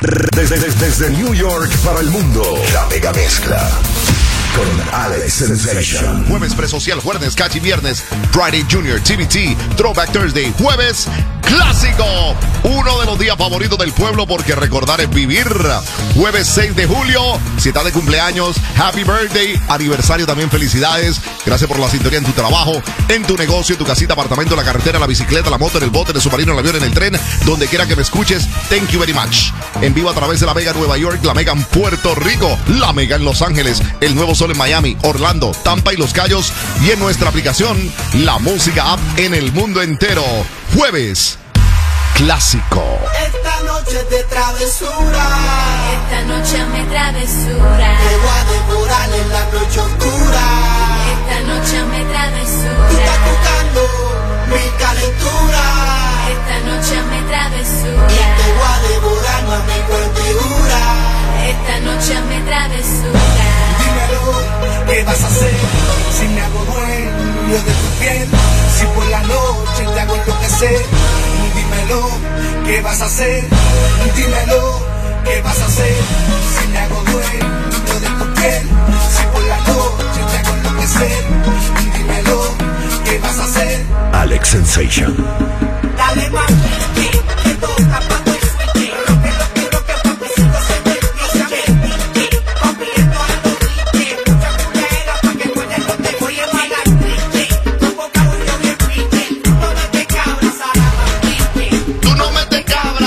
Desde New York para el mundo, la mega mezcla con Alex Sensation. Jueves presocial, jueves catchy, viernes Friday Junior, TBT, Throwback Thursday, jueves clásico. Uno de los días favoritos del pueblo porque recordar es vivir. Jueves 6 de julio, si estás de cumpleaños, happy birthday, aniversario también, felicidades. Gracias por la sintonía en tu trabajo, en tu negocio, en tu casita, apartamento, en la carretera, en la bicicleta, la moto, en el bote, en el submarino, en el avión, en el tren, donde quiera que me escuches. Thank you very much. En vivo a través de la Mega en Nueva York, la Mega en Puerto Rico, la Mega en Los Ángeles, el Nuevo Sol en Miami, Orlando, Tampa y Los Cayos, y en nuestra aplicación, la música app en el mundo entero. Jueves clásico. Esta noche es de travesura. Esta noche me travesura. Te voy a devorar en la noche oscura. Esta noche me Tú travesura. estás buscando mi calentura. Esta noche me Y travesura. te voy a devorar, mami, con figura. Esta noche me travesura. Dímelo, ¿qué vas a hacer? Si me hago dueño de tu piel. Si por la noche te hago enloquecer. Dímelo, ¿qué vas a hacer? Dímelo, ¿qué vas a hacer? Si me hago dueño de tu piel. Si por la noche te hago enloquecer. Dímelo, ¿qué vas a hacer? Alex Sensation. Dale más, que toca cuando el switch. Roque, papicito se me dice. Papi, esto ando triste. Mucha culera pa' que con esto te voy a mandar triste. Tu boca huyó bien triste. Tú no metes cabra, Sara, triste. Tú no metes cabra.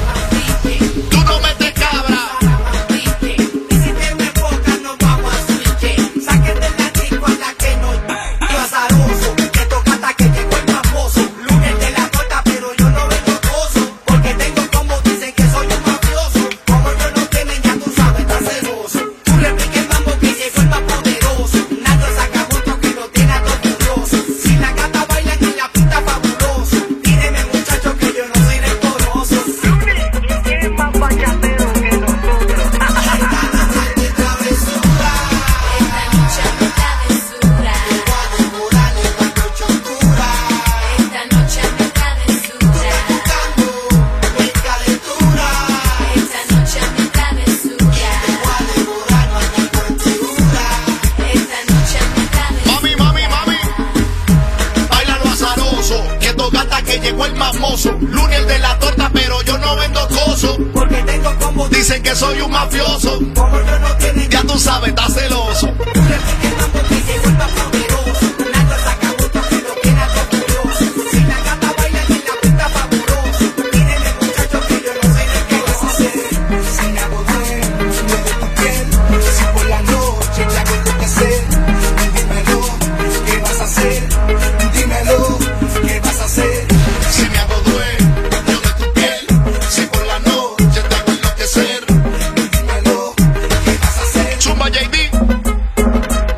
Tú no metes cabra. Y si te me enfocas, nos vamos a switch. Saquen del látigo a la que no. Yo azaroso, que toca hasta que llegó el famoso. Lunes de la torta, pero yo no vendo coso. Porque tengo como dicen que soy un mafioso. Como yo no tienen, ya tú sabes, estás celoso. Tú le piques el mambo que llegó el más poderoso. Nando saca gusto que lo tiene a todo furioso. Si la gata baila en la pista fabuloso. Tíreme muchacho que yo no soy decoroso. ¿Quién es más bachatero que nosotros? De travesura, Esta noche me travesura. voy a devorar en la noche oscura. Esta noche me travesura. Buscando mi calentura. Esta noche me travesura. Voy a devorar, mami, con figura. Esta noche me travesura. Mami. Bailalo azaroso, que toca hasta que llegó el mamoso. Lunes de la torta, pero yo no vendo coso. Porque tengo como Dicen que soy un mafioso. como yo no tienen. Ya tú sabes, estás celoso. Tú le piques el mambo que llegó el más poderoso. Nando saca gusto que lo tiene a todo furioso. Si la gata baila en la pista fabuloso. Tíreme muchacho que yo no sé de qué vas a hacer. Si me hago dueño de tu piel. Si por la noche te hago enloquecer. Dímelo, ¿qué vas a hacer? Dímelo, ¿qué vas a hacer? Si me hago dueño de tu piel, si por la noche te hago enloquecer. Dímelo, ¿qué vas a hacer? Zumba JD.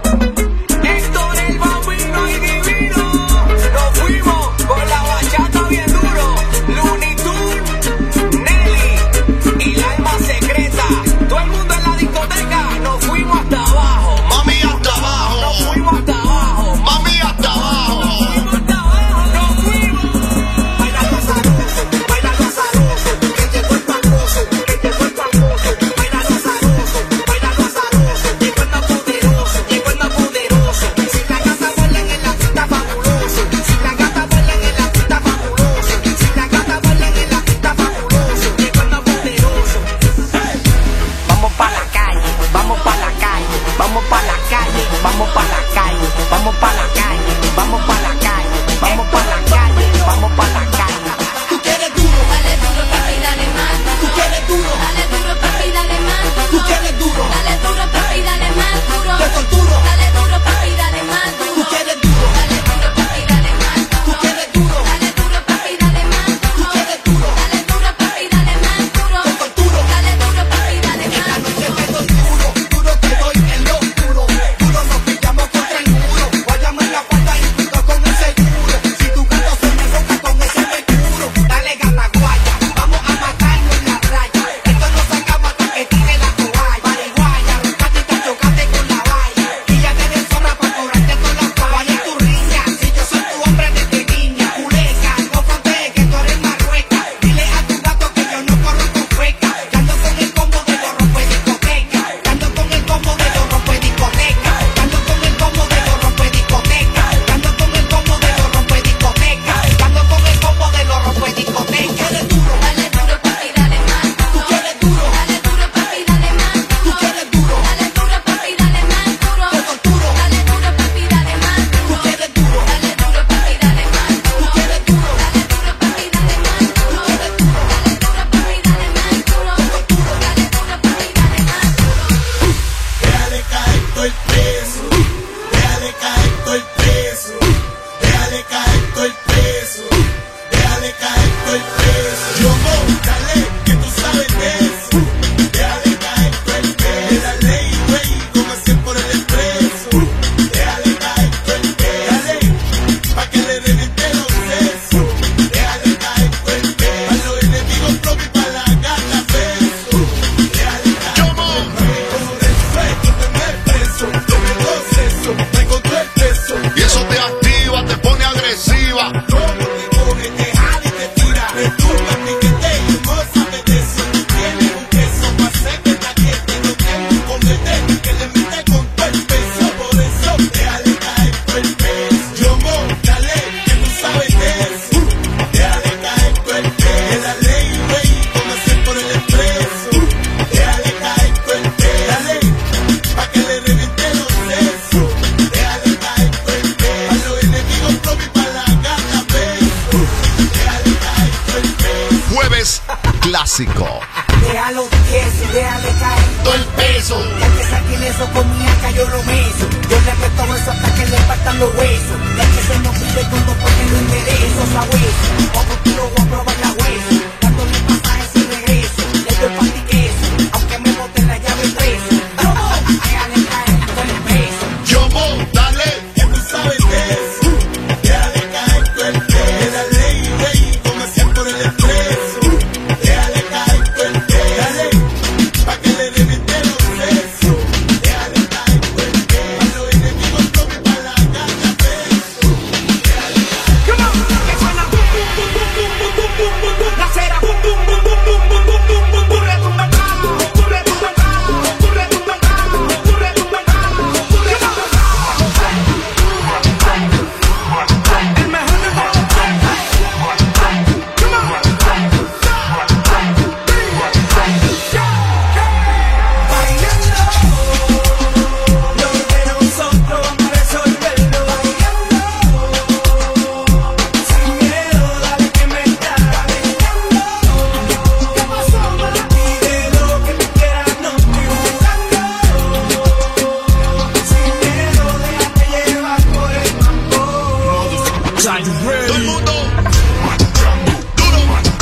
Déjalo tieso, déjale caer todo el peso. Ya que saquen eso con mi acá yo lo beso. Yo le meto eso hasta que le faltan los huesos. Ya que se nos pide todo porque lo enderezo, sabueso. Como tú lo voy a probar la hueso. Dándole pasajes sin regreso. Le doy panty queso, aunque me boten la llave preso. Déjale caer todo el peso. Yo dale. Que tú sabes qué es. Déjale caer todo el peso. Dale, rey, con asiento del expreso. Déjale caer todo el peso. Dale, pa' que le reviente los sesos. Déjale caer todo el peso. Pa' los enemigos tomen pa' la gana peso. Déjale caer. Come on, que suena bum bum bum bum bum bum bum bum bum bum. La cera bum bum bum bum bum bum bum bum bum bum. Retumba el bajo, retumba el bajo, retumba el bajo, retumba el bajo, retumba el bajo. El mejor de todos. Come on. Bailando, lo de nosotros vamos a resolverlo. Bailando, sin miedo, dale que me está bailando. ¿Qué pasó, ma? Pide lo que tú quieras, no estoy jugando. Sin miedo, déjate llevar por el mambo. Todo el mundo. Duro.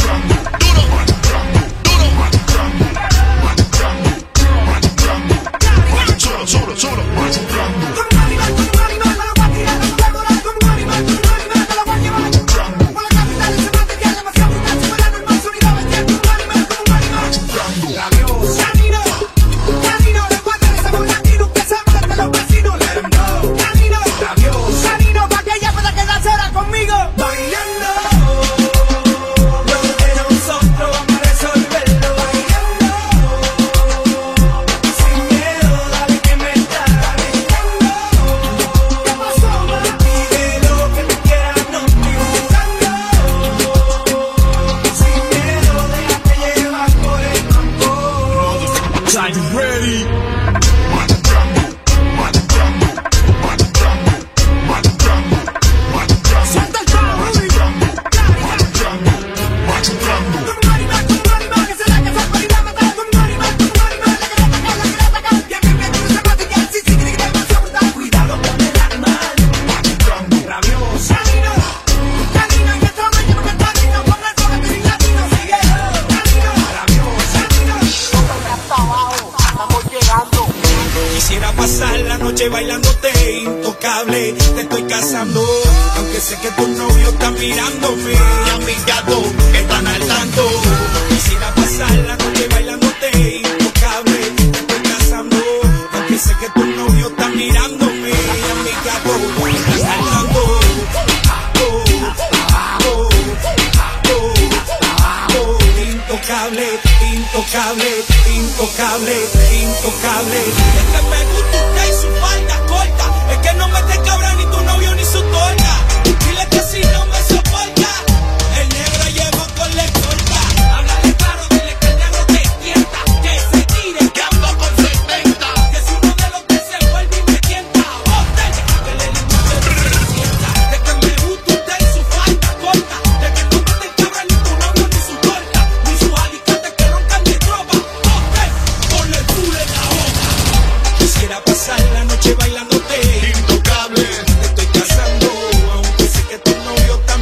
Solo. Como un animal, me lo voy a tirar, me lo voy a volar. Como un animal, me lo voy a llevar. Por la capital ese material demasiado brutal, super anormal, sonido bestial. Como un animal. Rabioso. Canino, le voy a dar esa bola aquí, nunca se habla de los vecinos. Let 'em know. Canino, rabioso. Canino, pa' que ella pueda quedarse ahora conmigo. Bailando, lo de nosotros vamos a resolverlo. Bailando, sin miedo, dale que me está bailando. ¿Qué pasó, ma? Pide lo que tú quieras, no estoy jugando. Sin miedo, déjate llevar por el mambo. Suelta el trago, Rudy. Como un animal, que se la casa para ir a matar. Como un animal, la que le atacar. Bien, tú no se material, sí, que demasiado brutal. Cuidado con el animal. Rabioso. Canino, y esta mañana me está riendo. Ponga el foco, que sin latino sigue. Canino, rabioso. Estamos llegando. Quisiera pasar la noche bailándote intocable. Te estoy casando, aunque sé que tus novios están mirándome. Y a mis gatos que están al tanto. Quisiera pasar la noche bailándote intocable. Te estoy casando, aunque sé que tus novios están mirándome. Y a mis gatos están al tanto. Intocable. Es que me gusta usted y su falda corta. Es que no me te cabra ni tu novio ni su torta. Dile que si no me soporta, el negro llevo con la escolta. Háblale claro, dile que el negro te tienta. Que se tire, que ando con 70. Que si uno de los que se vuelve y me tienta, bote, que le limpie la sienta. De que me gusta usted y su falda corta. De que no me te cabra ni tu novio ni su torta. Ni sus alicates que roncan de tropa. Bote, ponle el culo en la boca. Quisiera pasar la noche bailándote Intocable. te estoy casando, aunque sé que tu novio está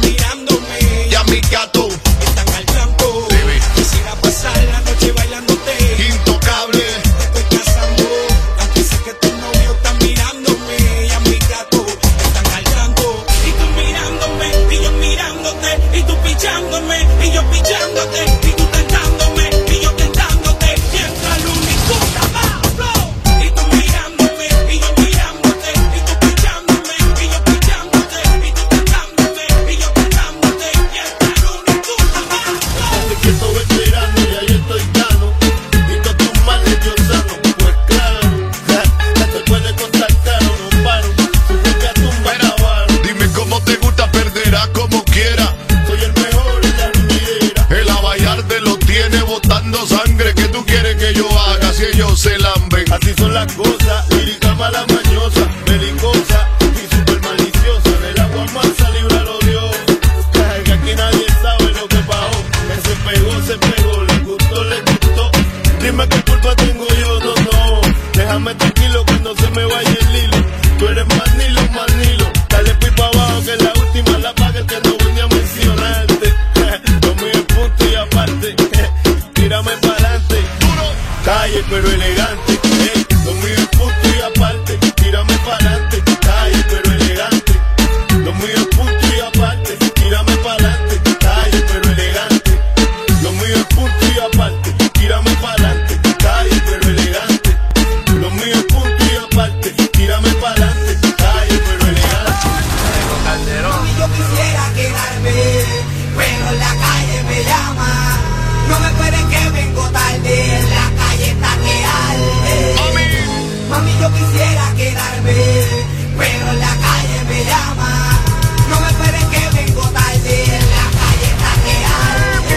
calle pero elegante. Lo mío es punto y aparte, tírame pa'lante. Calle pero elegante. Lo mío es punto y aparte, tírame pa'lante. Calle pero elegante. Lo mío es punto y aparte, tírame pa'lante. Calle pero elegante. Lo mío es punto y aparte, tírame pa'lante. Calle pero elegante. Mami, yo quisiera quedarme, pero en la calle me llama. No me esperen que vengo tarde, en la calle está que arde. Mami, yo quisiera quedarme, pero en la calle me llama. No me esperen que vengo tarde, en la calle está que arde.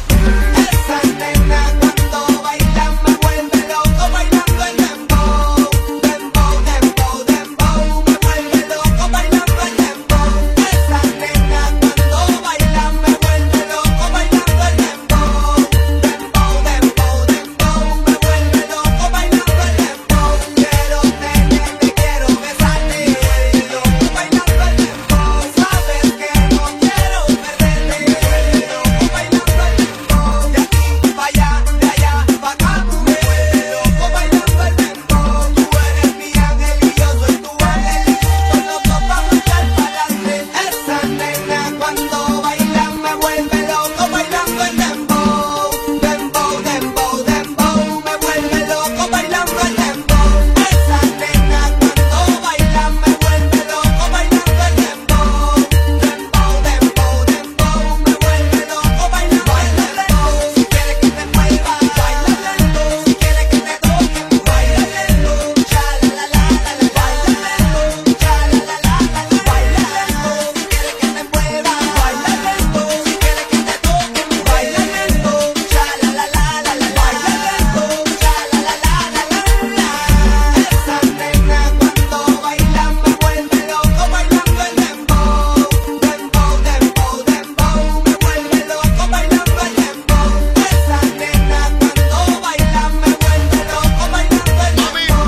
Esas nenas cuando bailan me vuelve loco, bailando el dembow. Dembow, dembow, dembow, me vuelve loco bailando el dembow. Esas nenas cuando bailan me vuelve loco bailando el dembow. Dembow, dembow, dembow, me vuelve loco bailando el dembow. Quiero tenerte, quiero besarte, loco bailando el dembow. Sabes que no quiero perderte, loco bailando el dembow. De aquí pa' allá, de allá pa' acá, tú me vuelves loco bailando el dembow. Tú eres mi ángel y yo soy tu angelito, los dos vamos a echar pa'lante. Esa nena cuando bailan me vuelve loco bailando el dembow. Dembow, dembow, dembow, me vuelve loco bailando el dembow. Esa nena cuando bailan me vuelve loco bailando el dembow. Dembow, dembow, dembow, me vuelve loco bailando el dembow. Si quieres que te mueva, baila lento. Si quieres que te toque, baila lento. Cha la la la la la, baila lento. Cha la la la la la, baila lento. Si quieres que te mueva, baila lento. Si quieres que te toque, baila lento. Cha la la la la la, baila lento. Cha la la la la la la. Esa nena cuando bailan me vuelve loco bailando el dembow. Dembow, dembow, dembow, me vuelve loco bailando el dembow. Esa nena cuando bailan me vuelve loco bailando el dembow.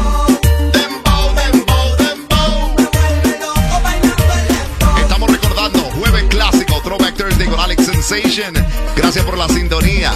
Dembow, dembow, dembow. Me vuelve loco bailando el dembow. Estamos recordando Jueves Clásico, Throwback Thursday con Alex Sensation. Gracias por la sintonía.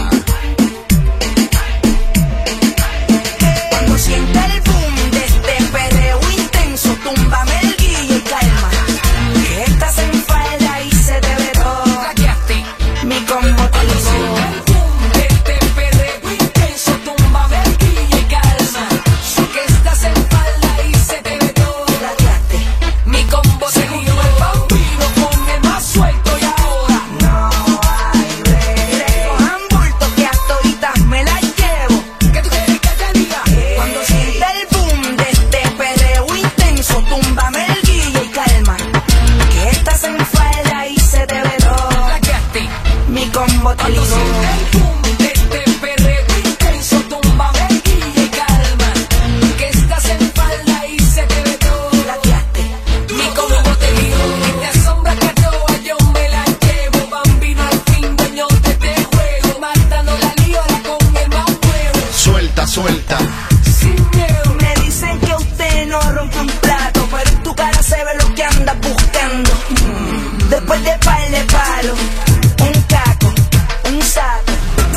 Cuando sienta el boom de este perreo intenso, túmbame el guille y calma. Que estás en falda y se te ve todo. Mi combo te lo sienta el boom de este perreo intenso, túmbame el guille y calma. Que estás en falda y se te ve todo. Mi combo te lo el bambino con el más suelto y ahora no hay break. Cojan bulto que a toditas me la llevo. ¿Qué tú quieres que te diga? Cuando sienta el boom de este perreo intenso, túmbame el guille y calma. Que estás en falda y se te ve todo. Mi combo te ligó. El boom de este perreo intenso, túmbame el guille y calma. Que estás en falda y se te ve todo. Mi combo te ligó. Y te asombra que toa yo me la llevo. Bambino al fin, dueño de este juego. Matando la liora con el más huevo. Suelta, suelta. Sin miedo. Me dicen que usted no rompe un plato, pero en tu cara se ve lo que andas buscando. Después de par de palo, un caco, un saco.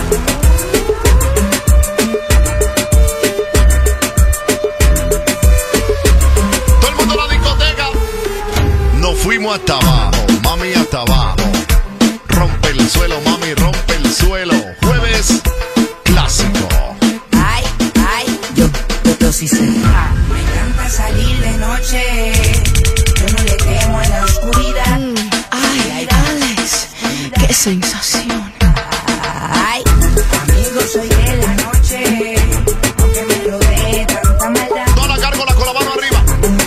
Todo el mundo a la discoteca. Nos fuimos hasta abajo, mami, hasta abajo. Rompe el suelo, mami, rompe el suelo. Jueves Clásico. Ay, ay, yo sí sé. Me encanta salir de noche. Yo no le temo a la oscuridad. Ay, Alex, qué sensación. Ay, amigo, soy de la noche. Aunque me rodee tanta maldad. Toda la gárgola con la mano arriba.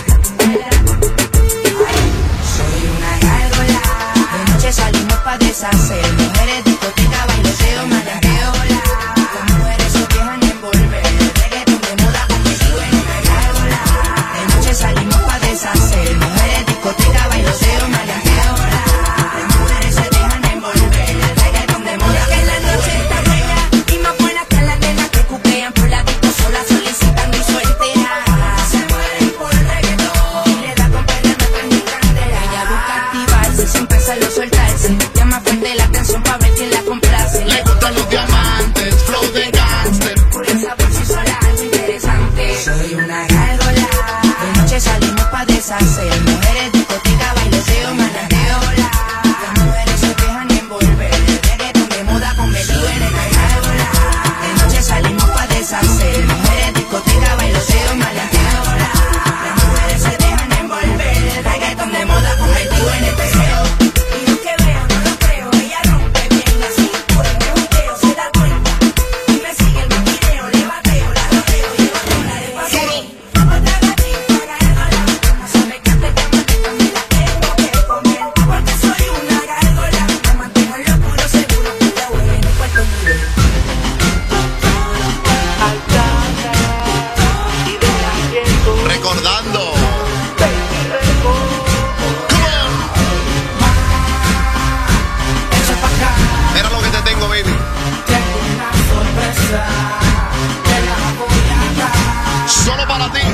Soy una gárgola. De noche salimos pa' deshacer. Mujeres, discoteca, bailoteo, malagueola. Las mujeres se dejan envolver. Reggaeton de moda porque sigo en una gárgola. De noche salimos pa' deshacer. Mujeres, discoteca, bailoteo, malagueola. Las mujeres se dejan envolver. deshacer. Mujeres, discoteca, bailoteo, manateo. Las mujeres se dejan envolver. El reggaetón de moda convertido en el regalo. De noche salimos pa' deshacer. Mujeres, discoteca, bailoteo, manateo. Las mujeres se dejan envolver. El reggaetón de moda convertido en el deseo. Y yo que veo, no lo creo. Ella rompe bien la cintura. Me junteo, se da cuenta. Y me sigue el maquineo. Le bateo, la rodeo. Llevo dólares pa' mí. Otra gatita, gárgola. No sabe que antes de amanecer me la tengo que comer. Porque soy una gárgola. Me mantengo en lo puro seguro. La voy en el cuarto nivel. Recordando. Mira lo que te tengo, baby. Tengo una sorpresa. Te la voy a dar. Solo para ti.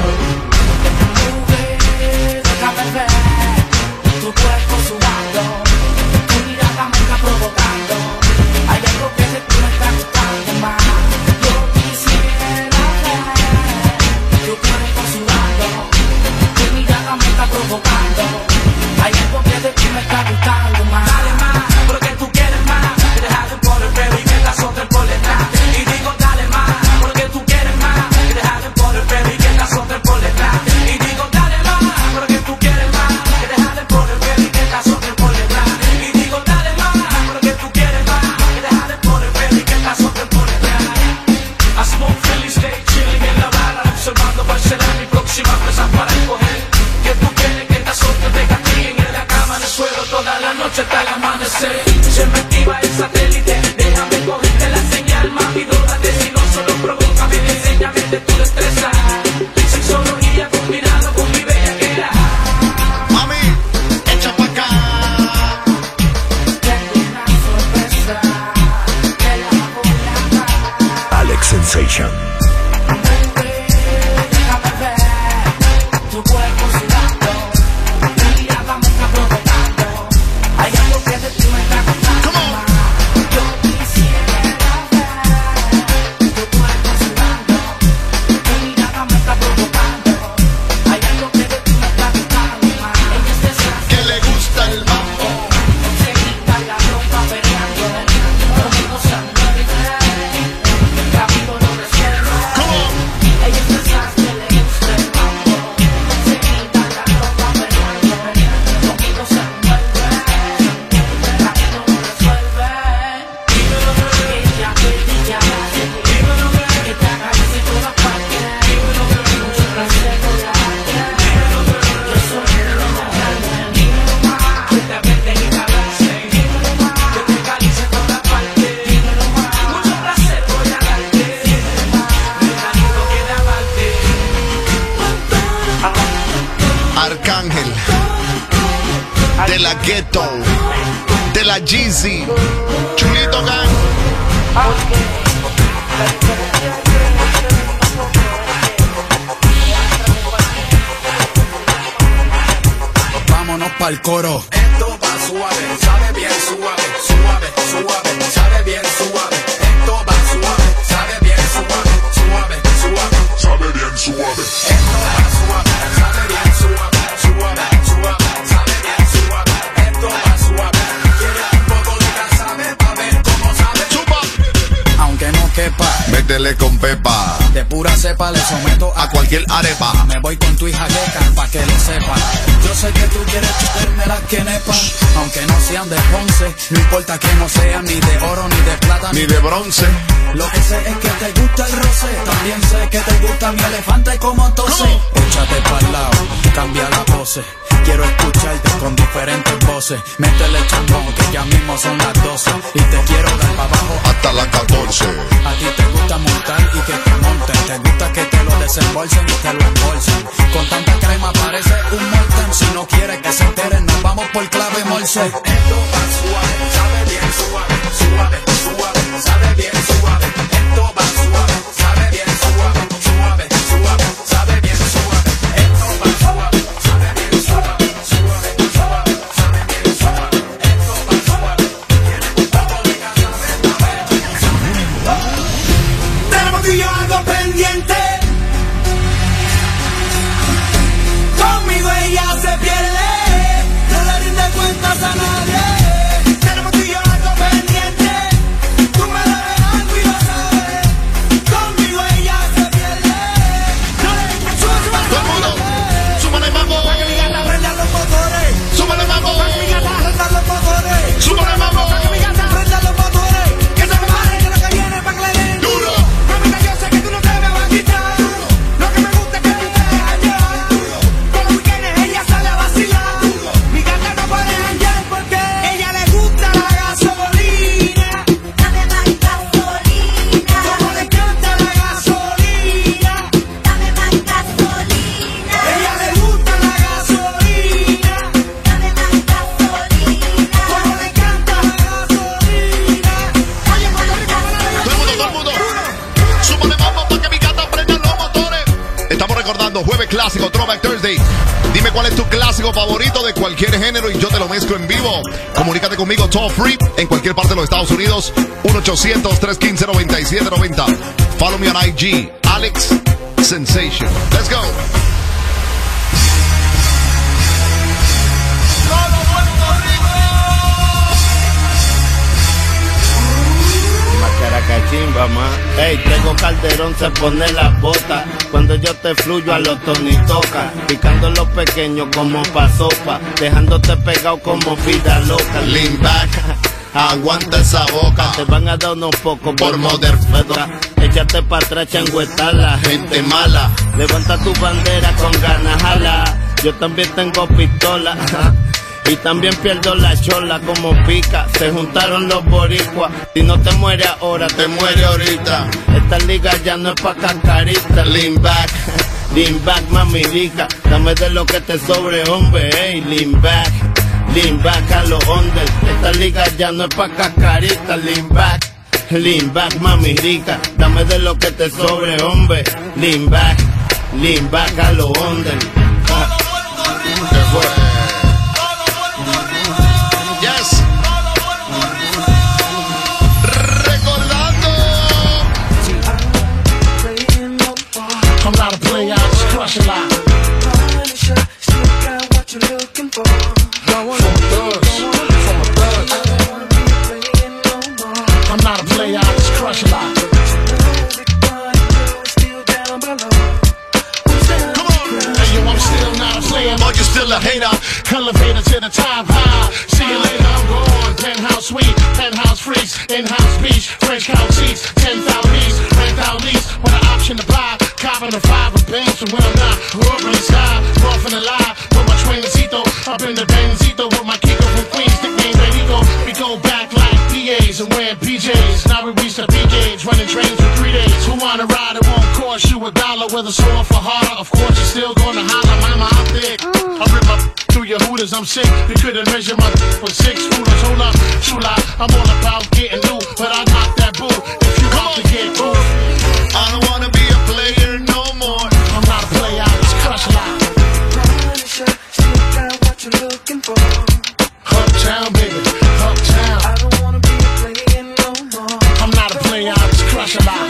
Déjame ver tu cuerpo sudando, tu mirada me está provocando. Hay algo que de ti me está gustando más. Yo quisiera ver tu cuerpo sudando, tu mirada me está provocando. Hay algo que de ti me está gustando más. Dale más, porque tú quieres más. Déjate por el pelo y que la azote por detrás. Y digo dale más, porque tú quieres más. Déjate por el pelo y que la azote por detrás. Y digo dale más, porque tú quieres más. Déjate por el pelo y que la azote por detrás. Y digo dale más, porque tú quieres más. Déjate por el pelo y que la azote por detrás. I smoke Philly, stay chilling en la barra, observando cuál será mi próxima presa para escoger. Que tú quieres que te azote, te castiguen en la cama, en el suelo, toda la noche hasta el amanecer. Se me activa el satélite, déjame cogerte la señal, mami, dódate, si no solo provócame, enséñame de tu destreza. Sexología combinado con mi bellaquera. Mami, echa pa' acá. Tengo una sorpresa, te la voy a dar. Alex Sensation. Déjame ver tu cuerpo sudando, tu mirada me está provocando. Hay algo que de ti me está gustando más. Yo quisiera ver tu cuerpo sudando, tu mirada me está provocando. Hay algo que de ti me está gustando más. Ella es de esas Que le gusta el mambo. se quita la ropa peleando, conmigo se envuelve, rápido lo resuelve. Ella es de esas que le gusta el mambo, se quita la ropa peleando, conmigo se envuelve, rápido lo resuelve. Ella pedía que te acaricie toda parte, mucho placer volarte. Yo soy el grande, que te aprieten y te abracen, que te acaricie toda parte, mucho placer voy a darte, dejarlo que de amarte. Arcángel. De la Ghetto. De la Jeezy. Chulito Gang. Vámonos pa'l coro. Esto va suave, sabe bien suave, suave, suave, sabe bien suave. Esto va suave, sabe bien suave, suave, suave, sabe bien suave. Esto va suave, sabe bien suave, suave, suave, sabe bien suave. Esto va suave. Quiere un poco de casabe pa' ver cómo sabe. Chupa. Aunque no quepa, Métele con pepa. de pura cepa le someto A cualquier arepa. Me voy con tu hija Geca pa' que lo sepa. Yo sé que tú quieres chuparme las quenepas, aunque no sean de Ponce. No importa que no sean ni de oro, ni de plata, Ni de bronce. Lo que sé es que te gusta el roce. También sé que te gusta mi elefante como tose. Échate pa'l lado, cambia la pose. Quiero escucharte con diferentes voces. Métele chambón que ya mismo son las 12. Y te quiero dar pa' abajo Hasta las 14. a ti te gusta montar y que te monten. Te gusta que te lo desembolsen y te lo embolsen. Con tanta crema parece un molten. Si no quieres que se enteren, nos vamos por clave morse. Esto va suave, sabe bien suave, suave, suave, sabe bien suave. Esto va suave, sabe bien suave, suave, suave, sabe bien suave. Esto va suave, sabe bien suave, suave, suave, sabe bien suave. Esto va suave, tiene un poco de Tenemos tú y yo algo pendiente. Conmigo ella Estamos recordando Jueves Clásico, Throwback Thursday. Dime cuál es tu clásico favorito de cualquier género y yo te lo mezclo en vivo. Comunícate conmigo toll free en cualquier parte de los Estados Unidos. 1-800-315-9790. Follow me on IG, Alex Sensation. Let's go. Caracachimba, ma. Ey, tengo Calderón, se pone las botas. Cuando yo te fluyo a los Tony toca. Picando los pequeños como pa' sopa. Dejándote pegado como vida loca. Lean back, aguanta esa boca. Te van a dar unos pocos por modern. Échate pa' atrás, changueta, la gente mala. Levanta tu bandera con ganas, jala. Yo también tengo pistola. Y también pierdo la chola como pica. Se juntaron los boricuas. Si no te muere ahora, te muere ahorita. Esta liga ya no es pa' cascarita. Lean back, mami rica. Dame de lo que te sobre, hombre. Ey, lean back a los under. Esta liga ya no es pa' cascarita. Lean back, mami rica. Dame de lo que te sobre, hombre. Lean back a los under. Yes. Recordando. I'm not a player, I just crush a lot. I'm not a player, I just crush a lot. I'm still not a player, but you're still a hater. Elevator to the top high. See you later, I'm gone. Penthouse suite, penthouse freaks, in-house beach, French couch seats, 10,000 east, rent out lease with an option to buy. Copping a 5 with bands from when I'm not. Up in the sky, off in the lie. With my trainercito, up in the Benzito with my Kiko from Queens, nickname Benito. We go back like PAs and wearing PJs. Now we reach the peak age, running trains for 3 days. Who wanna ride? It won't cost you $1. Whether sore for harder, of course you're still gonna holler. Mama, I'm thick. I rip up through your hooters, I'm sick. You couldn't measure my with 6 rulers. Hold up, chula, I'm all about getting loot, but I knock that boo if you want to get booed. I don't wanna be a player no more. I'm not a player, I just crush a lot. Uptown, baby, uptown. I don't wanna be a player no more. I'm not a player, I just crush a lot.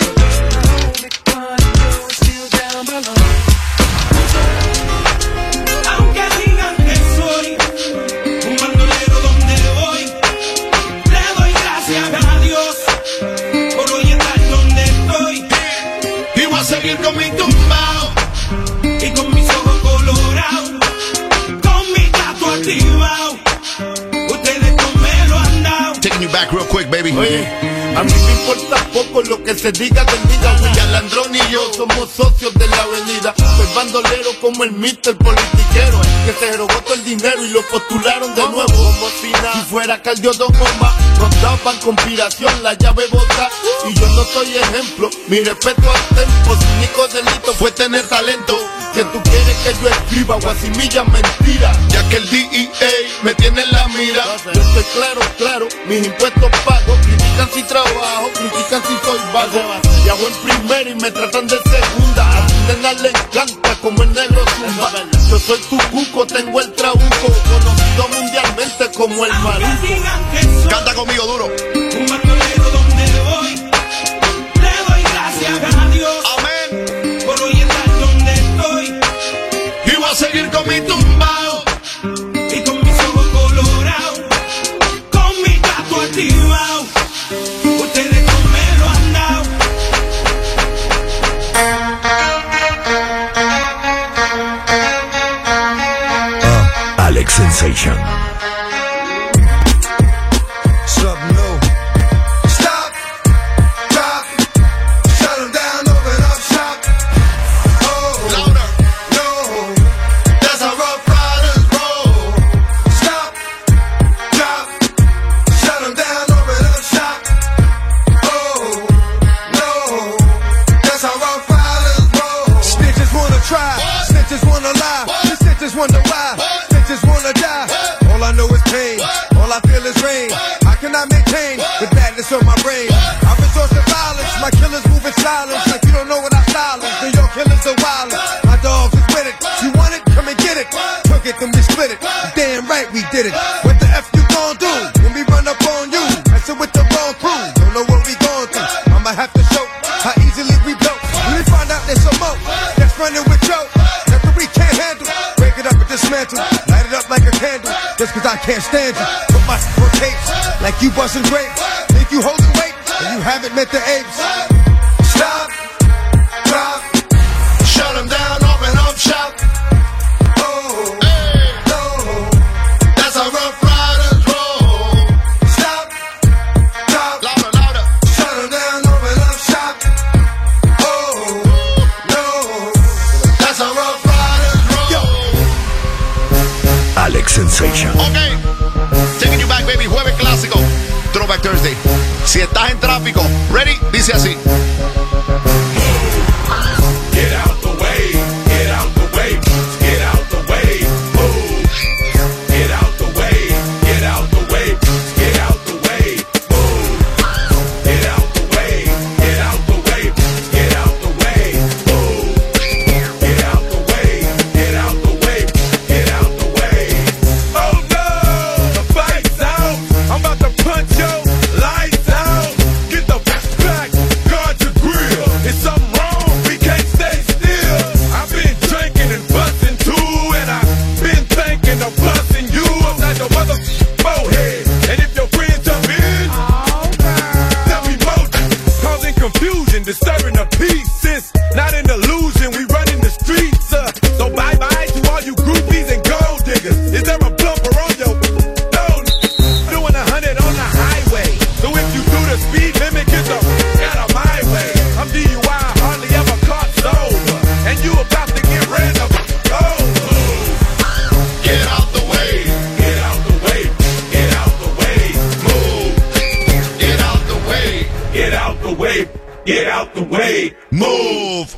Aunque digan que soy un bandolero donde voy, le doy gracias a Dios por hoy estar donde estoy. Y voy a seguir con mi tumbao y con mis ojos colorados, con mi gato activado. Ustedes no me lo han dado. Taking you back real quick, baby. Oye, a mí me importa poco lo que se diga del diga. William Landrón y yo somos socios de la avenida. Soy bandolero como el Mr. Politiquero, que se robó todo el dinero y lo postularon de nuevo. Como si fuera Cardio Don Bomba, nos daban conspiración, la llave bota. Y yo no soy ejemplo, mi respeto al tempo. Su único delito fue tener talento. Que tú quieres que yo escriba guasimillas mentira, ya que el DEA me tiene en la mira. Yo estoy claro, mis impuestos pago. Critican si trabajo, critican si soy vago. Y hago en primera y me tratan de segunda. A tu nena le encanta como el negro zumba. Yo soy tu cuco, tengo el trabuco, conocido mundialmente como el maruco. Canta conmigo duro. Un bandolero donde voy, le doy gracias a Dios. Amén. Por hoy estar donde estoy. Y voy a seguir con mi tumbao y con mis ojos colorados, con mi gato activado. Ustedes no me lo han dado. Alex Sensation. Something new. Stop, drop, shut 'em down, open up shop. Oh, Louder. no, that's how Rough Riders roll. Stop, drop, shut 'em down, open up shop. Oh, no, that's how Rough Riders roll. Snitches wanna try, snitches wanna lie, the snitches wonder why. Snitches wanna die. All I know is pain. All I feel is rain. How can I maintain the badness of my brain? I resort to violence. My killers move in silence. Like you don't know what I silence. Then your killers are violent. running with Joe. Nothing we can't handle. Break it up and dismantle. Light it up like a candle. Just cause I can't stand you. Put my on tapes like you busting grapes. Think you holding weight and you haven't met the apes. Stop, drop, shut them down, open up shop. Oh, hey, no, that's how Rough Riders roll. Stop, drop, louder, louder, shut them down, open up shop. Oh, no, that's how Rough Riders roll. Yo. Alex Sensation. Okay, taking you back, baby. Jueves clásico, Throwback Thursday. Si estás en tráfico, ready, dice así. Get out the way, get out the way, get out the way, move. Get out the way, get out the way, get out the way, move. Get out the way, get out the way, get out the way, move. Get out the way, get out the way, get out the way. Oh no, the fight's out. I'm about to punch your lights out. Get the back, guard your grill. It's something wrong, we can't stay still. I've been drinking and busting too, and I've been thinking of busting you upside the mother forehead. And if your friends jump in, they'll be both causing confusion, disturbing the peace. Since not an illusion, we run in the streets. So bye bye to all you groupies and gold diggers. Is there a bumper on your nose? Doing 100 on the highway. So if you do the speed limit, get the out of my way. I'm DUI, hardly ever caught sober, and you about to get ran of over. Get out the way, get out the way, get out the way, move. Get out the way, get out the way, get out the way, Move.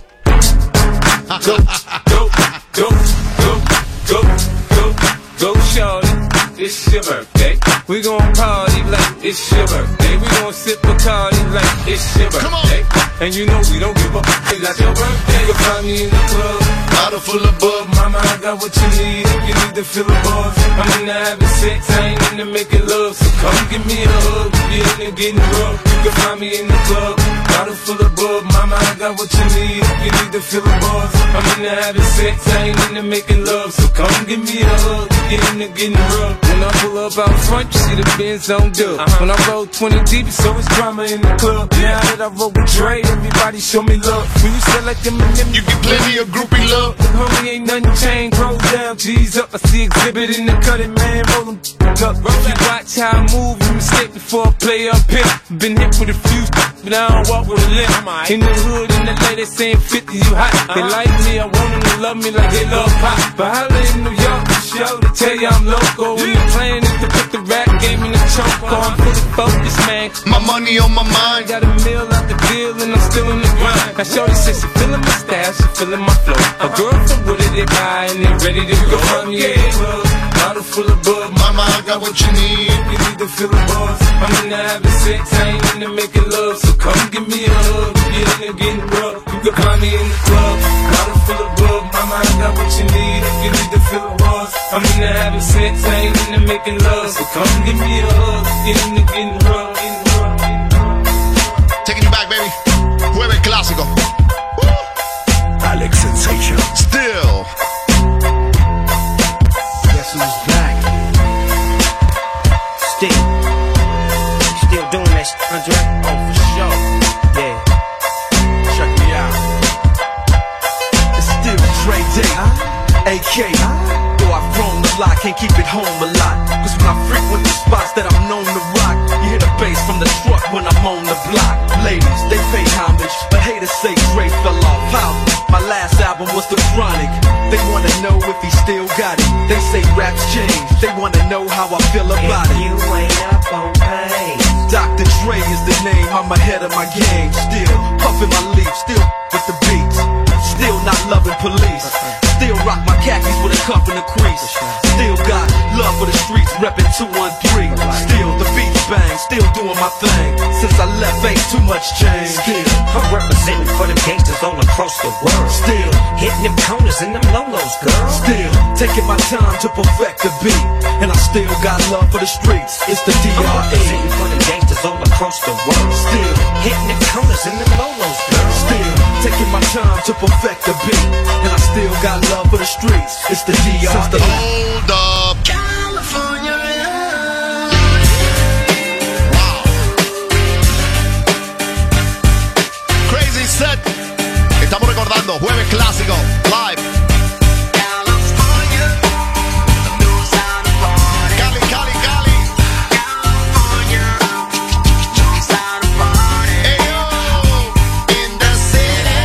Go, go, go, go, go, go, go, shorty. It's your birthday. We gon' party like it's your birthday. We gon' sip Bacardi like it's your birthday. And you know we don't give a fuck. It's your birthday. You'll find me in the club, bottle full of bug. Mama, I got what you need if you need to fill the buzz. I'm into having sex, I ain't into making love. So come give me a hug, you into getting rough. You can find me in the club, bottle full of bug. Mama, I got what you need if you need to fill the buzz. I'm into having sex, I ain't into making love. So come give me a hug, you into getting rough. When I pull up out front, you see the Benz on dub. When I roll 20 deep, so it's drama in the club. Now that I roll with Dre, everybody show me love. When you sell like them and them, You get plenty of groupie love. homie, ain't nothing changed. Roll down, G's up. I see exhibit in the cutting, man. Roll them up. If you watch how I move, you mistake before I play up here. Been hit with a few, but I don't walk with a limp. In the hood, in the lady saying 50, you hot. They like me, I want them to love me like they love pop. But holla in New York, show to tell you I'm local. When the plan is to put the rap game in the choke on. I'm fully focused, man. My money on my mind. Got a meal out the deal and I'm still in the grind. Now shorty says she feeling my style, she feeling my flow. A girl from Wooded, they buy and they ready to go. I'm in the club, bottle full of bug. Mama, I got what you need. You need to feel the buzz. I'm into having sex, I ain't into making love. So come give me a hug, get into getting rough. You can find me in the club, bottle full of bug. Mama, I got what you need. You need to feel the buzz. I'm into having sex, I ain't into making love. So come give me a hug, get into getting rough. Taking you back, baby. Jueves clásico. Alex Sensation. Still. Guess who's back? Still doing that shit, Andre? Oh, for sure. Yeah. Check me out. It's still Dre Day, AK. Though I've grown a lot, can't keep it home a lot. Cause when I frequent the spots that I'm known to rock, you hear the bass from the truck when I'm on the block. Ladies, they pay homage, but haters say Dre fell off. How? My last album was The Chronic. They wanna know if he still got it. They say raps change, they wanna know how I feel about it. You ain't up on pain. Dr. Dre is the name, I'm ahead of my game. Still puffin' my leaf, still with the beats. Still not loving police. Still rock my khakis with a cuff and a crease. Still got love for the streets, reppin' 213. Still the beats bang, still doing my thing. Since I left, ain't too much change. Still I'm representing for them gangsters all across the world. Still hitting them corners and them lolos, girl. Still taking my time to perfect the beat. And I still got love for the streets. It's the I'm DRE. representing for them gangsters all across the world. Still hitting them corners and them lolos, girl. Still taking my time to perfect the beat, and I still got love for the streets. It's the DR. Hold up. California love. Wow. Crazy set. Estamos recordando Jueves Clásico live. California knows how to party. Cali, Cali, Cali. California knows how to party. Hey, yo. In the city,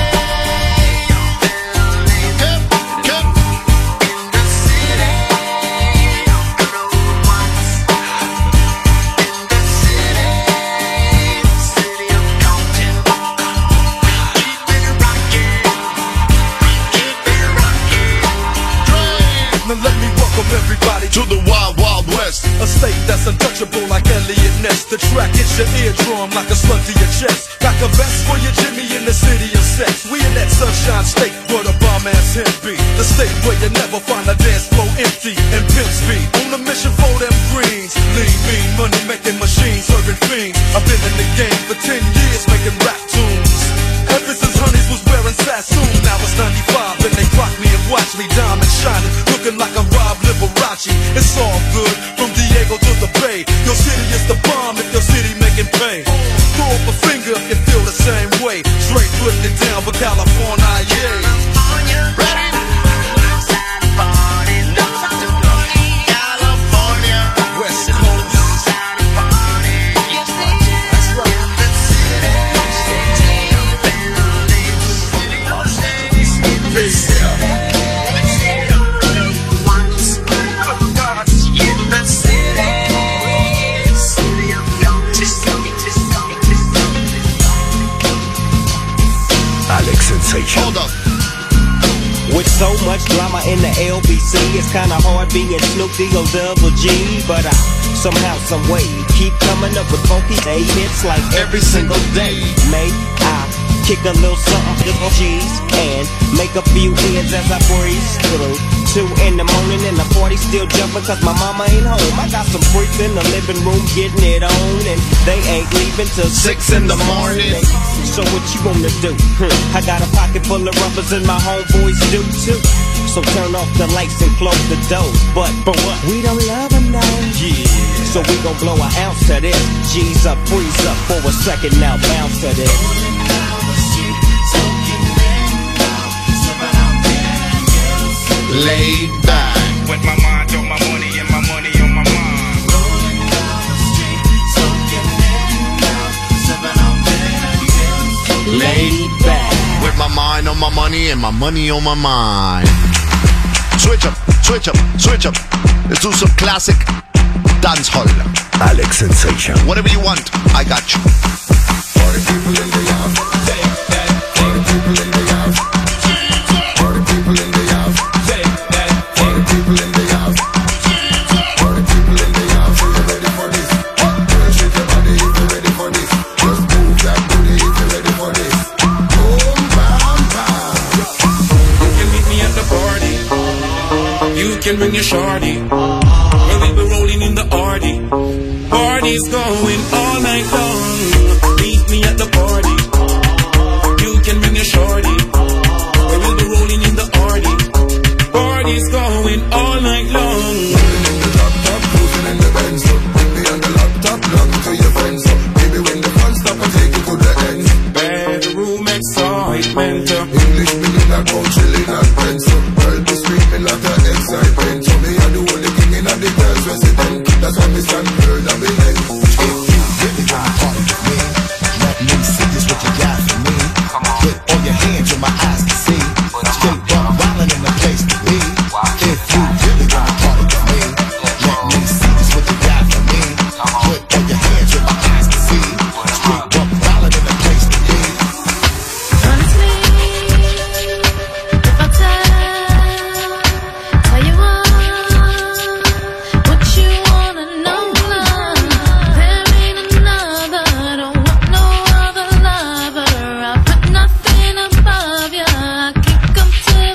Come, come. in the city, good old ones. In the city of Compton. Keep it rocking, keep it rocking. Now let me welcome everybody To the Wild Wild West. a state that's untouchable like Elliot Ness. The track hits your eardrum like a slug to your chest. Got the best for your Jimmy in the city of sex. We in that sunshine state where the bomb ass him be. The state where you never find a dance floor empty and pimp speed. On a mission for them greens. Lean, mean, money making machines, serving fiends. I've been in the game for 10 years making rap tunes. Ever since Honeys was wearing Sassoon, now it's 95 and they clock me and watch me diamond shining, looking like I'm Rob Liberace. It's all good from Diego to the Bay. Your city is the bomb if your city making pain. Throw up a finger if you feel the same way. Straight putting it down for California, yeah. California, ready? Knows how to party, knows how to party. California, West Coast. knows how to party. Yes, they do. That's right. In the city of buildings, city of states, in the city of ones, good gods. In the city of Alex Sensation. Hold up. With so much drama in the LBC, it's kinda hard being Snoop D-O double G. But I somehow, someway keep coming up with funky day hits like every single day. May I kick a little something to the G's and make a few ends as I breeze through. 2 in the morning and the party still jumping cause my mama ain't home. I got some freaks in the living room getting it on and they ain't leaving till 6 in the morning. So what you wanna do? I got a pocket full of rubbers and my homeboys do too. So turn off the lights and close the doors. But for what? We don't love them now. Yeah. So we gon' blow an ounce to this. G's up, freeze up for a second now, bounce to this. Laid back. With my mind on my money and my money on my mind. Laid back. With my mind on my money and my money on my mind. Switch up, switch up, switch up. Let's do some classic dance hall. Alex Sensation. Whatever you want, I got you. For the people in the yard, take that. For the people in the yard, for the people in the yard, take that. For the people in the yard, for the people in the yard. So you ready for this? Girl, shake your body if you're ready for this. Just move that booty if you're ready for this. Boom, bam, bam. You can meet me at the party. You can bring your shorty. We'll be rolling in the RD. Party's going all night long. Meet me at the party. You can bring your shorty. We'll be rolling in the RD. Party's going all night long. Rolling in the drop top, cruising in the Benz. Put me on the laptop, love to your friends. Baby, when the fun stop, I take you to the end. Bedroom excitement. English meaning like how chilling at pencil. Girl be screaming like an excitement. So me are the only king in the girls resident. That's why me stand heard and be head. If you really wanna party with me, let me see just what you got for me. Put all your hands in my eyes to see. Straight up wildin' in the place to be. If you really wanna party with me, let me see just what you got for me. Put all your hands in my eyes to see. Straight up wildin' in the place to be. Honestly, if I tell you what you wanna know, love, there ain't another. Don't want no other lover. I put nothing above you. I can come to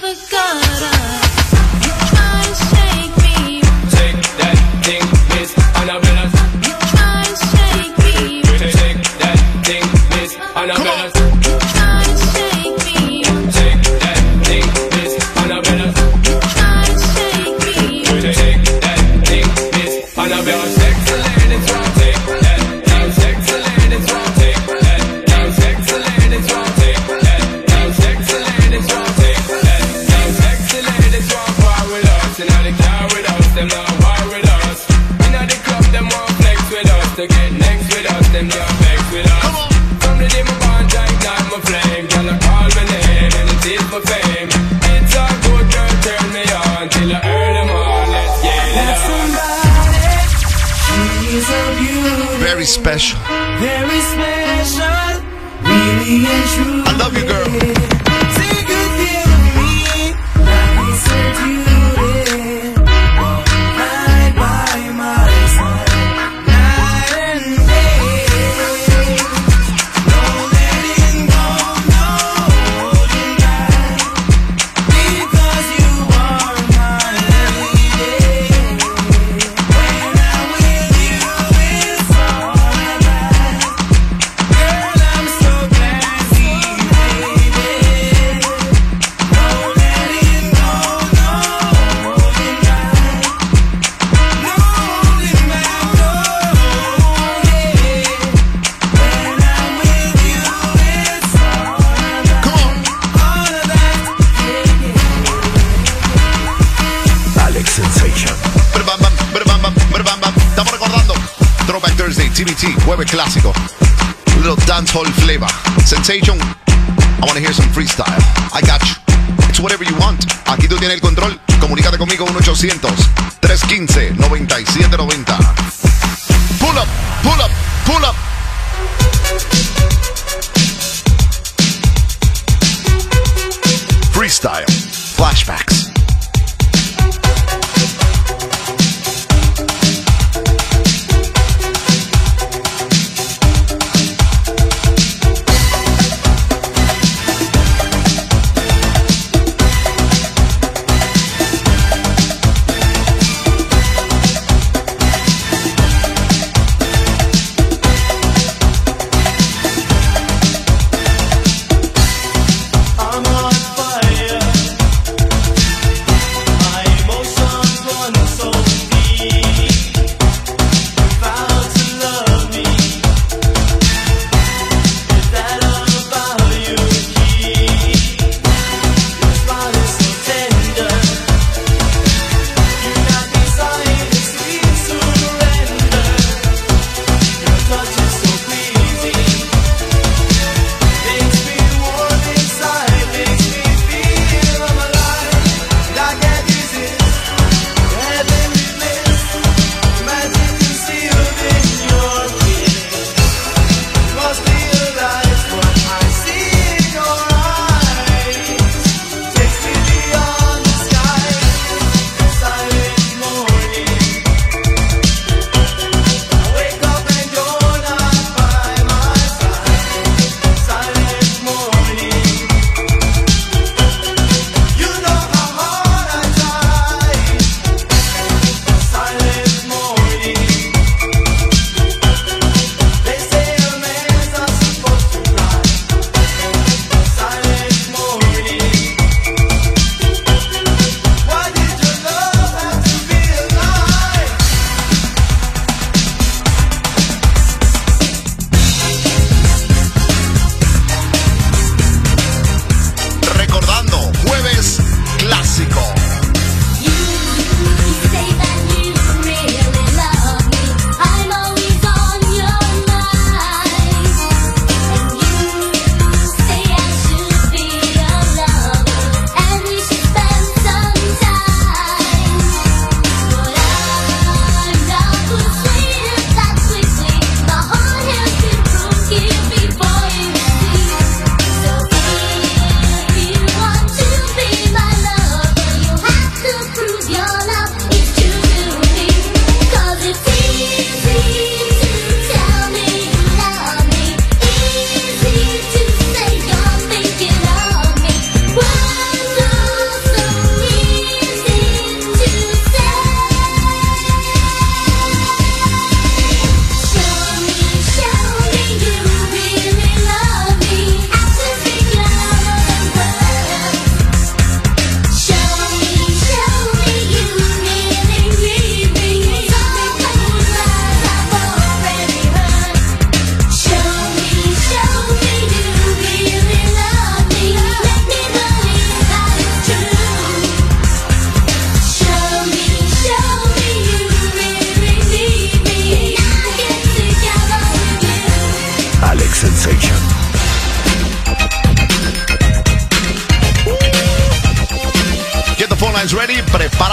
special. Very special, really and truly. I love you, girl. Take good care of me, like it's a duty. Walk right by my side, night and day. No letting go, no holding back, because you are my lady. When I'm with you, it's all I like. Girl, I'm so glad we made it. No letting go, no holding back, no holding back, no, yeah. When I'm with you, it's all I like. All of that, Alex Sensation. Estamos recordando Throwback Thursday, TBT, jueves clásico. A little dancehall flavor. Sensation, I want to hear some freestyle. I got you. It's whatever you want. Aquí tú tienes el control. Comunícate conmigo 1-800-315-9790. Pull up, pull up, pull up. Freestyle, flashbacks. I'm on fire.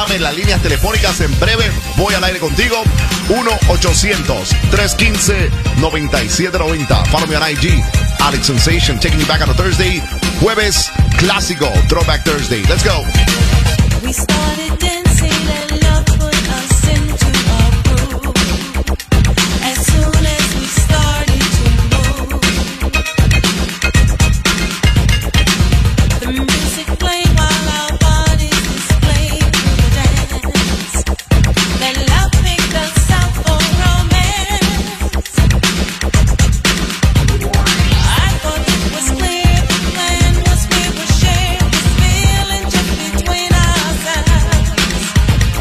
Llame las líneas telefónicas en breve. Voy al aire contigo. 1-800-315-9790. Follow me on IG. Alex Sensation, taking you back on a Thursday. Jueves clásico, Throwback Thursday. Let's go. We started dancing and love put us into a groove. As soon as we started to move, the music played while our bodies displayed the dance. That love picked us out for romance. I thought it was clear the plan was we would share this feeling just between ourselves.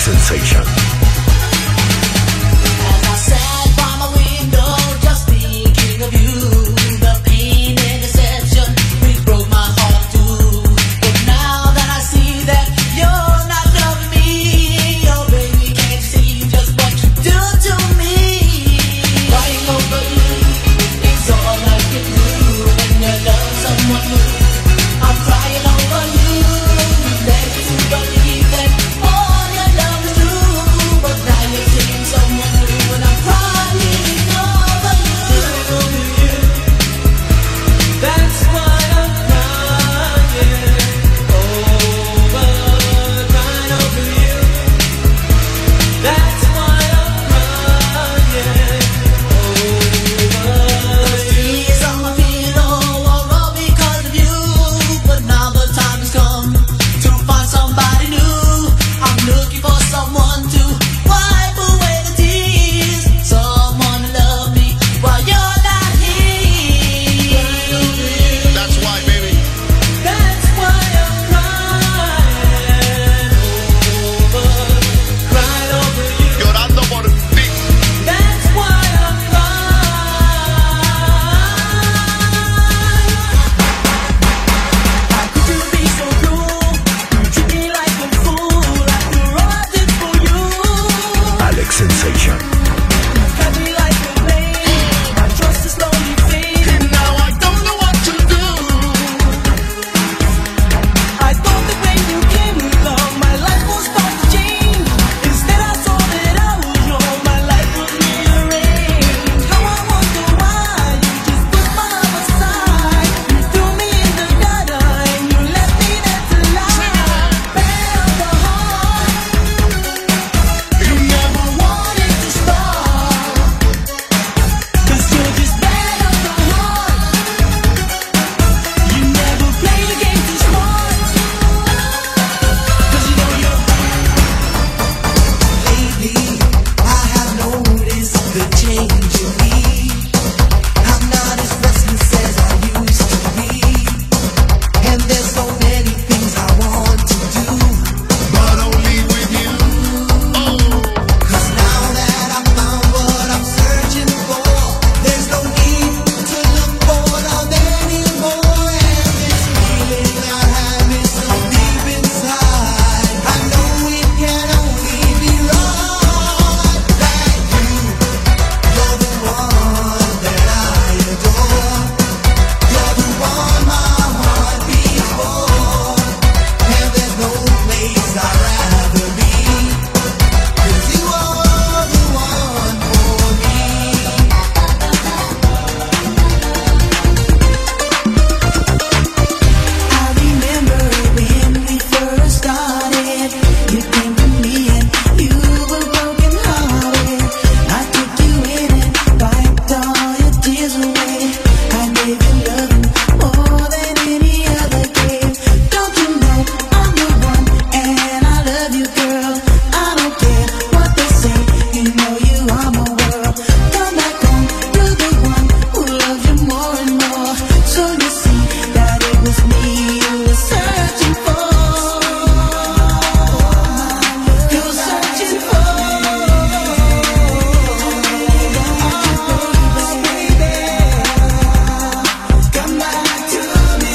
Sensation. As I sat by my window, just thinking of you, the pain and deception which broke my heart too. But now that I see that you're not loving me, oh baby, can't see just what you do to me. Crying over you is all I can do when you love someone new. I'm crying over you, beg to believe that all your love is true. But now you're seeing someone new, and I'm crying over you. That's why I'm crying over, crying over you. That's why I'm crying over. The tears on my pillow are all because of you. But now the time has come to find somebody new. I'm looking for someone to wipe away the tears, someone to love me while you're not here. That's why, baby. That's why I'm crying over you. Llorando por ti. That's why I'm crying. How could you be so cruel? You treat me like a fool after all I did for you. Alex Sensation. Cut me like a blade. My trust is slowly fading. Now I don't know what to do. I thought that when you came along, my life was start to change. Instead, I saw that I was wrong. My life was rearranged. How I wonder why you just put my love aside. You threw me in the gutter and you left me there to lie. Bad of the heart. You never wanted to start. 'Cause you're just bad of the heart. You never play the game too smart. 'Cause you know you're. Lately, I have noticed the change in me. I'm not as restless as I used to be. And there's so many things I want to do, but only with you. 'Cause now that I found what I'm searching for, there's no need to look for love anymore. And this feeling I have is so deep inside, I know it can only be right. That you're the one that I adore. You're the one my heart beats for. And there's no place I'd rather be, 'cause you are the one for me. I remember when we first started. You came to me and you were broken hearted. I took you in and wiped all your tears away. I gave you love more than any other gave. Don't you know I'm the one and I love you, girl. I don't care what they say. You know you are my world. Come back home, you're the one who loves you more and more. So you see that it was me you were searching for. You're searching for. Come back to me.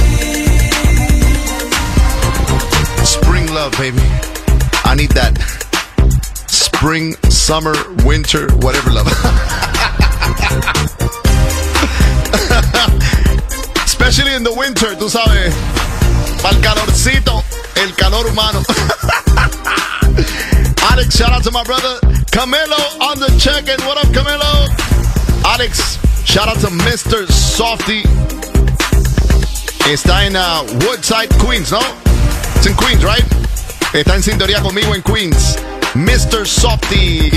Spring love, baby. I need that. Spring, summer, winter, whatever love. Especially in the winter, tú sabes. Para el calorcito, el calor humano. Alex, shout out to my brother Camilo on the check-in. What up, Camilo? Alex, shout out to Mr. Softy. Está en Woodside, Queens, ¿no? It's in Queens, right? Está en sintonía conmigo en Queens. Mr. Softy.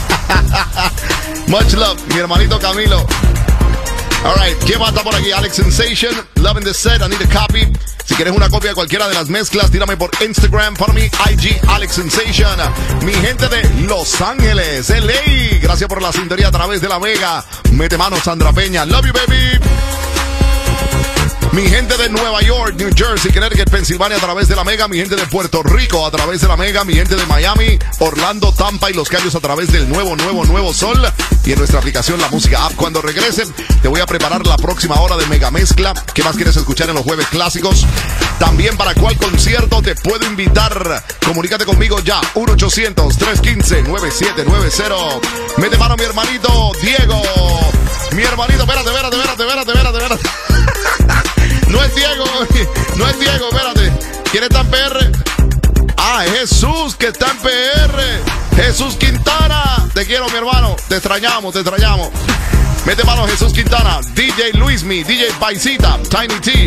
Much love, mi hermanito Camilo. Alright, ¿quién más está por aquí? Alex Sensation, loving the set, I need a copy. Si quieres una copia de cualquiera de las mezclas, tírame por Instagram, follow me, IG, Alex Sensation. Mi gente de Los Ángeles, LA, gracias por la sintonía a través de La Vega. Mete mano, Sandra Peña, love you, baby. Mi gente de Nueva York, New Jersey, Connecticut, Pensilvania a través de la Mega. Mi gente de Puerto Rico a través de la Mega. Mi gente de Miami, Orlando, Tampa y Los Cayos a través del nuevo Sol. Y en nuestra aplicación La Música App. Cuando regresen, te voy a preparar la próxima hora de Mega Mezcla. ¿Qué más quieres escuchar en los jueves clásicos? También para cuál concierto te puedo invitar. Comunícate conmigo ya. 1-800-315-9790. Mete mano mi hermanito Diego. Mi hermanito, espérate. No es Diego, espérate. ¿Quién está en PR? Ah, es Jesús que está en PR. Jesús Quintana. Te quiero, mi hermano. Te extrañamos. Mete mano Jesús Quintana. DJ Luismi, DJ Paisita, Tiny T,